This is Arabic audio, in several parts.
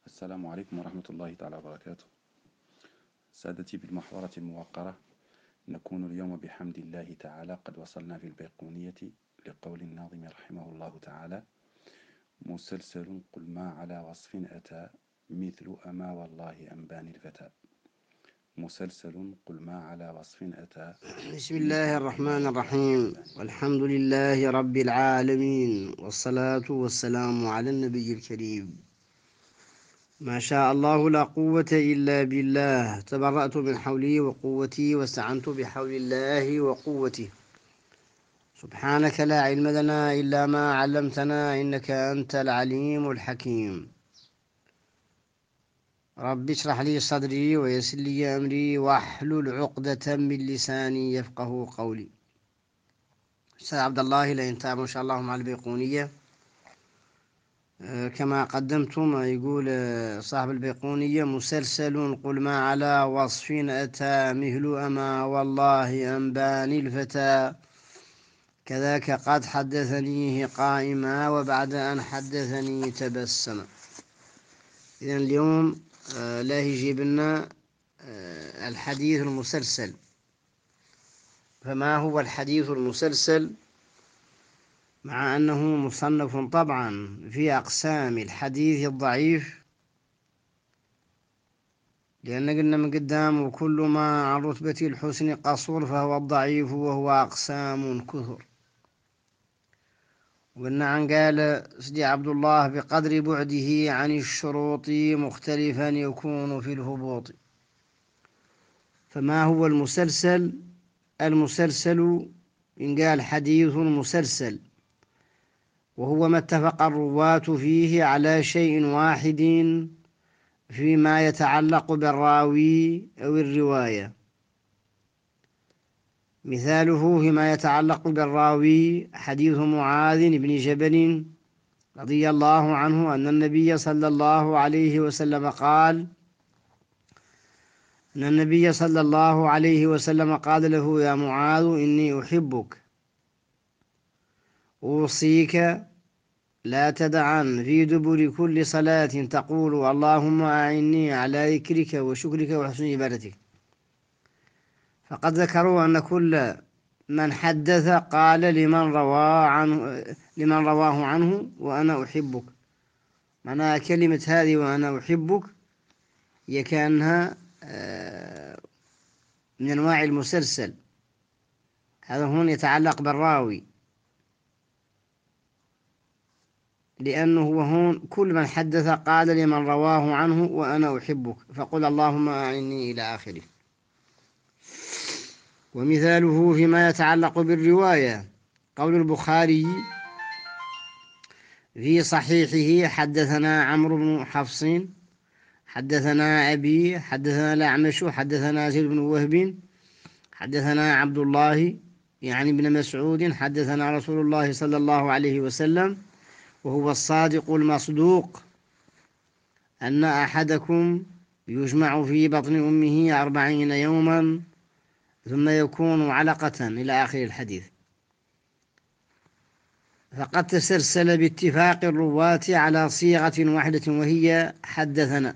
السلام عليكم ورحمة الله تعالى وبركاته. سادتي بالمحورة الموقرة، نكون اليوم بحمد الله تعالى قد وصلنا في البيقونية لقول الناظم رحمه الله تعالى: مسلسل قل ما على وصف أتى مثل أما والله أنباني الفتى. مسلسل قل ما على وصف أتى. بسم الله الرحمن الرحيم، والحمد لله رب العالمين، والصلاة والسلام على النبي الكريم. ما شاء الله لا قوة إلا بالله، تبرأت من حولي وقوتي واستعنت بحول الله وقوته. سبحانك لا علم لنا إلا ما علمتنا، إنك أنت العليم الحكيم. رب اشرح لي صدري ويسر لي أمري واحلل عقدة من لساني يفقه قولي. أستاذ عبد الله لين تابعوا إن شاء الله مع البيقونية. كما قدمتم، يقول صاحب البيقونية: مسلسل قل ما على وصف أتى مثل أما والله أنباني الفتى، كذاك قد حدثنيه قائما وبعد أن حدثني تبسم. إذن اليوم لا يجيب لنا الحديث المسلسل. فما هو الحديث المسلسل؟ مع أنه مصنف طبعا في أقسام الحديث الضعيف، لأن قلنا من قدام: وكل ما عن رتبة الحسن قصور فهو الضعيف وهو أقسام كثر. وقلنا عن قال سيدي عبد الله: بقدر بعده عن الشروط مختلفا يكون في الهبوط. فما هو المسلسل؟ المسلسل إن قال حديث مسلسل وهو ما اتفق الرواة فيه على شيء واحد فيما يتعلق بالراوي أو الرواية. مثاله فيما يتعلق بالراوي حديث معاذ بن جبل رضي الله عنه أن النبي صلى الله عليه وسلم قال: قال له: يا معاذ إني أحبك، أوصيك لا تدعن في دبر كل صلاة تقول اللهم أعني على ذكرك وشكرك وحسن عبادتك. فقد ذكروا أن كل من حدث قال لمن رواه عنه وأنا أحبك. معنى كلمة هذه وأنا أحبك هي كأنها من أنواع المسلسل. هذا هون يتعلق بالراوي، لأنه هون كل من حدث قال لمن رواه عنه وأنا أحبك، فقل اللهم أعني إلى آخره. ومثاله فيما يتعلق بالرواية قول البخاري في صحيحه: حدثنا عمرو بن حفص حدثنا أبي حدثنا الأعمش حدثنا زيد بن وهب حدثنا عبد الله يعني بن مسعود حدثنا رسول الله صلى الله عليه وسلم وهو الصادق المصدوق أن أحدكم يجمع في بطن أمه 40 يوما ثم يكون علقة إلى آخر الحديث. فقد تسلسل باتفاق الرواة على صيغة واحدة وهي حدثنا.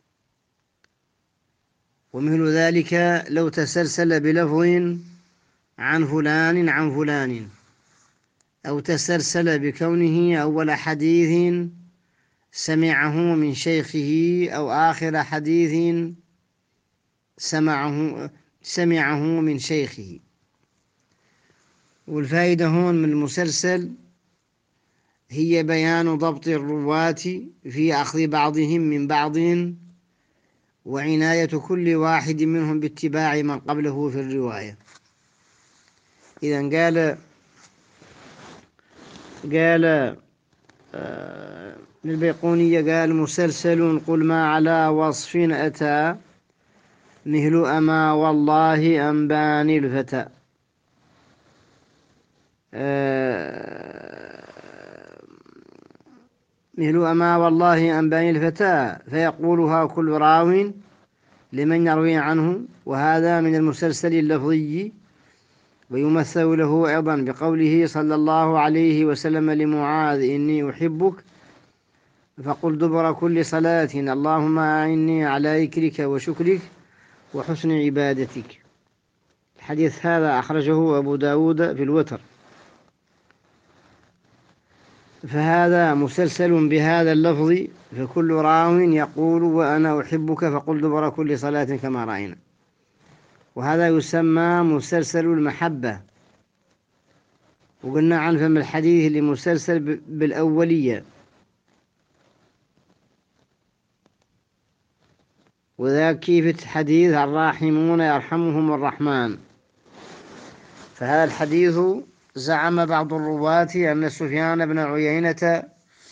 ومثل ذلك لو تسلسل بلفظ عن فلان عن فلان، أو تسلسل بكونه أول حديث سمعه من شيخه أو آخر حديث سمعه من شيخه. والفائدة هون من المسلسل هي بيان ضبط الرواة في أخذ بعضهم من بعض، وعناية كل واحد منهم باتباع من قبله في الرواية. إذن قال البيقونية قال: مسلسل قل ما على وصف أتى مثل أما والله أنباني الفتى. مثل أما والله أنباني الفتى، فيقولها كل راو لمن يروي عنه، وهذا من المسلسل اللفظي. ويمثل له أيضا بقوله صلى الله عليه وسلم لمعاذ: إني أحبك، فقل دبر كل صلاة اللهم أعني على ذكرك وشكرك وحسن عبادتك. الحديث هذا أخرجه أبو داود في الوتر، فهذا مسلسل بهذا اللفظ، فكل راو يقول وأنا أحبك فقل دبر كل صلاة كما رأينا، وهذا يسمى مسلسل المحبة. وقلنا عن فم الحديث اللي مسلسل بالأولية، وذا كيف حديث الراحمون يرحمهم الرحمن. فهذا الحديث زعم بعض الرواة أن سفيان بن عيينة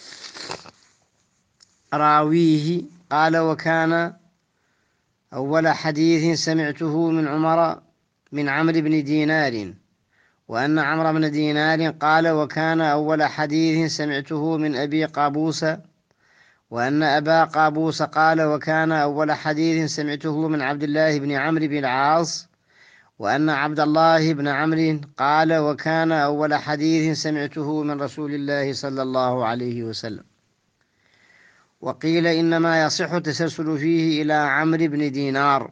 راويه قال وكان أول حديث سمعته من عمر من عمرو بن دينار، وأن عمرو بن دينار قال وكان أول حديث سمعته من أبي قابوس، وأن أبا قابوس قال وكان أول حديث سمعته من عبد الله بن عمرو بن العاص، وأن عبد الله بن عمرو قال وكان أول حديث سمعته من رسول الله صلى الله عليه وسلم. وقيل إنما يصح التسلسل فيه إلى عمرو بن دينار.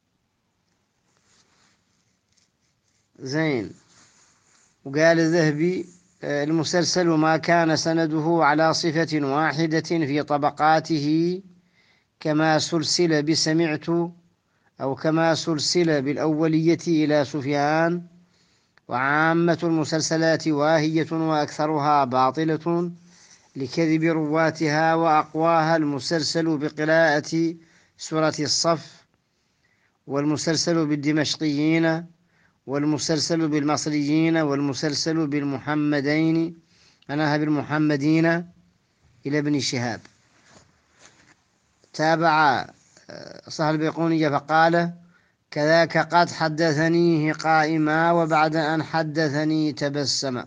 زين. وقال الذهبي المسلسل ما كان سنده على صفة واحدة في طبقاته كما سلسل بسمعت أو كما سلسل بالأولية إلى سفيان. وعامة المسلسلات واهية وأكثرها باطلة لكذب رواتها، وأقواها المسلسل بقراءة سورة الصف، والمسلسل بالدمشقيين، والمسلسل بالمصريين، والمسلسل بالمحمدين أنها بالمحمدين إلى ابن شهاب. تابع صاحب البيقونية فقال كذاك قد حدثنيه قائما وبعد أن حدثني تبسم.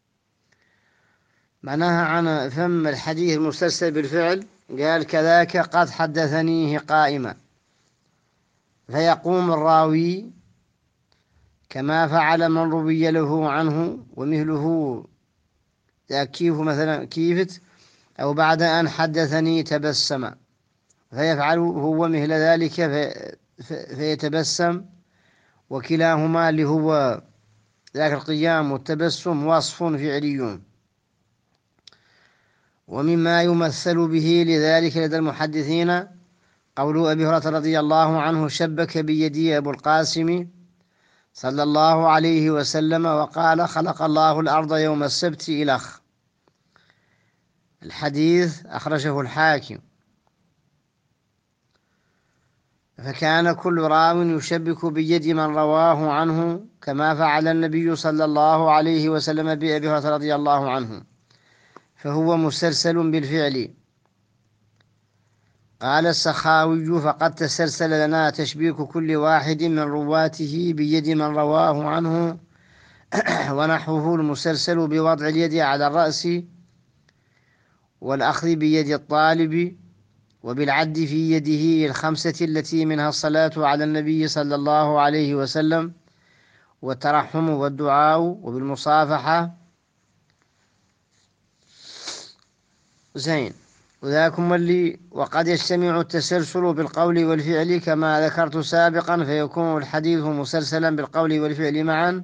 معناها عن فم الحديث المسلسل بالفعل، قال كذاك قد حدثنيه قائما، فيقوم الراوي كما فعل من روي له عنه ومثله كيف مثلا كيفت أو بعد أن حدثني تبسم، فيفعل هو مثل ذلك فيتبسم. وكلاهما اللي هو ذاك القيام والتبسم وصف فعلي. ومما يمثل به لذلك لدى المحدثين قول أبي هريرة رضي الله عنه شبك بيدي أبو القاسم صلى الله عليه وسلم وقال خلق الله الأرض يوم السبت إلخ. الحديث أخرجه الحاكم. فكان كل راو يشبك بيد من رواه عنه كما فعل النبي صلى الله عليه وسلم بأبي هريرة رضي الله عنه، فهو مسلسل بالفعل. قال السخاوي فقد تسلسل لنا تشبيك كل واحد من رواته بيد من رواه عنه ونحوه المسلسل بوضع اليد على الرأس والأخذ بيد الطالب وبالعد في يده الخمسة التي منها الصلاة على النبي صلى الله عليه وسلم والترحم والدعاء وبالمصافحة. زين. وذاكم اللي وقد يجتمع التسلسل بالقول والفعل كما ذكرت سابقا، فيكون الحديث مسلسلا بالقول والفعل معا.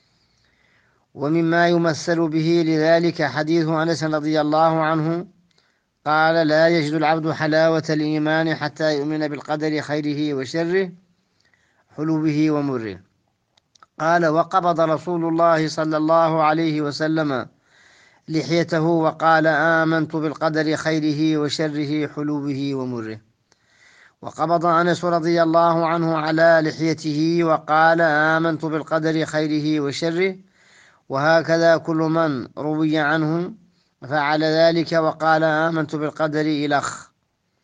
ومما يمثل به لذلك حديث أنس رضي الله عنه قال لا يجد العبد حلاوة الإيمان حتى يؤمن بالقدر خيره وشره حلوه ومره. قال وقبض رسول الله صلى الله عليه وسلم لحيته وقال آمنت بالقدر خيره وشره حلوه ومره. وقبض أنس رضي الله عنه على لحيته وقال آمنت بالقدر خيره وشره. وهكذا كل من روي عنه فعل ذلك وقال آمنت بالقدر إلخ.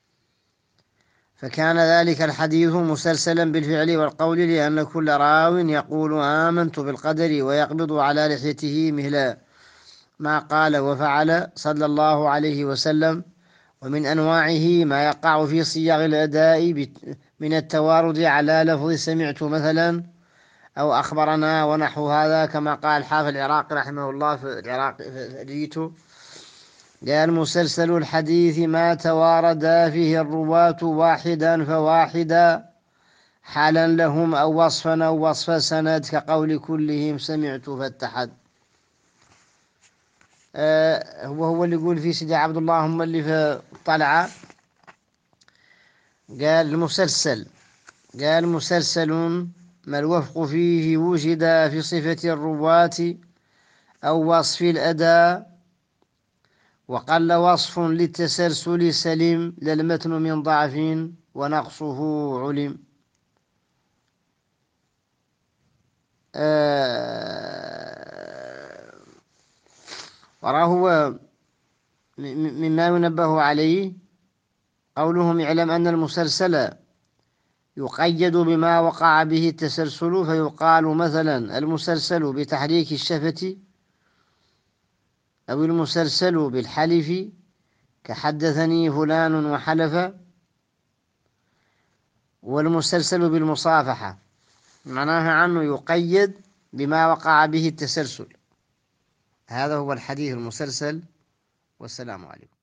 فكان ذلك الحديث مسلسلا بالفعل والقول، لأن كل راو يقول آمنت بالقدر ويقبض على لحيته مثل ما قال وفعل صلى الله عليه وسلم. ومن أنواعه ما يقع في صيغ الأداء من التوارد على لفظ سمعت مثلا أو أخبرنا ونحو هذا، كما قال حافظ العراقي رحمه الله في العراق جيته قال مسلسل الحديث ما تواردا فيه الرواة واحدا فواحدا حالا لهم أو وصفا أو وصف سند كقول كلهم سمعت فاتحد. هو اللي يقول في سيدي عبد الله هم اللي في الطلعة. قال مسلسل ما الوفق فيه وجد في صفة الرواة أو وصف الأداء وقل وصف للتسلسل سلم لا المتن من ضعف ونقصه علم. وراه مما ينبه عليه قولهم اعلم أن المسلسل يقيد بما وقع به التسلسل فيقال مثلا المسلسل بتحريك الشفة أو المسلسل بالحلف كحدثني فلان وحلف، والمسلسل بالمصافحة معناها عنه يقيد بما وقع به التسلسل. هذا هو الحديث المسلسل، والسلام عليكم.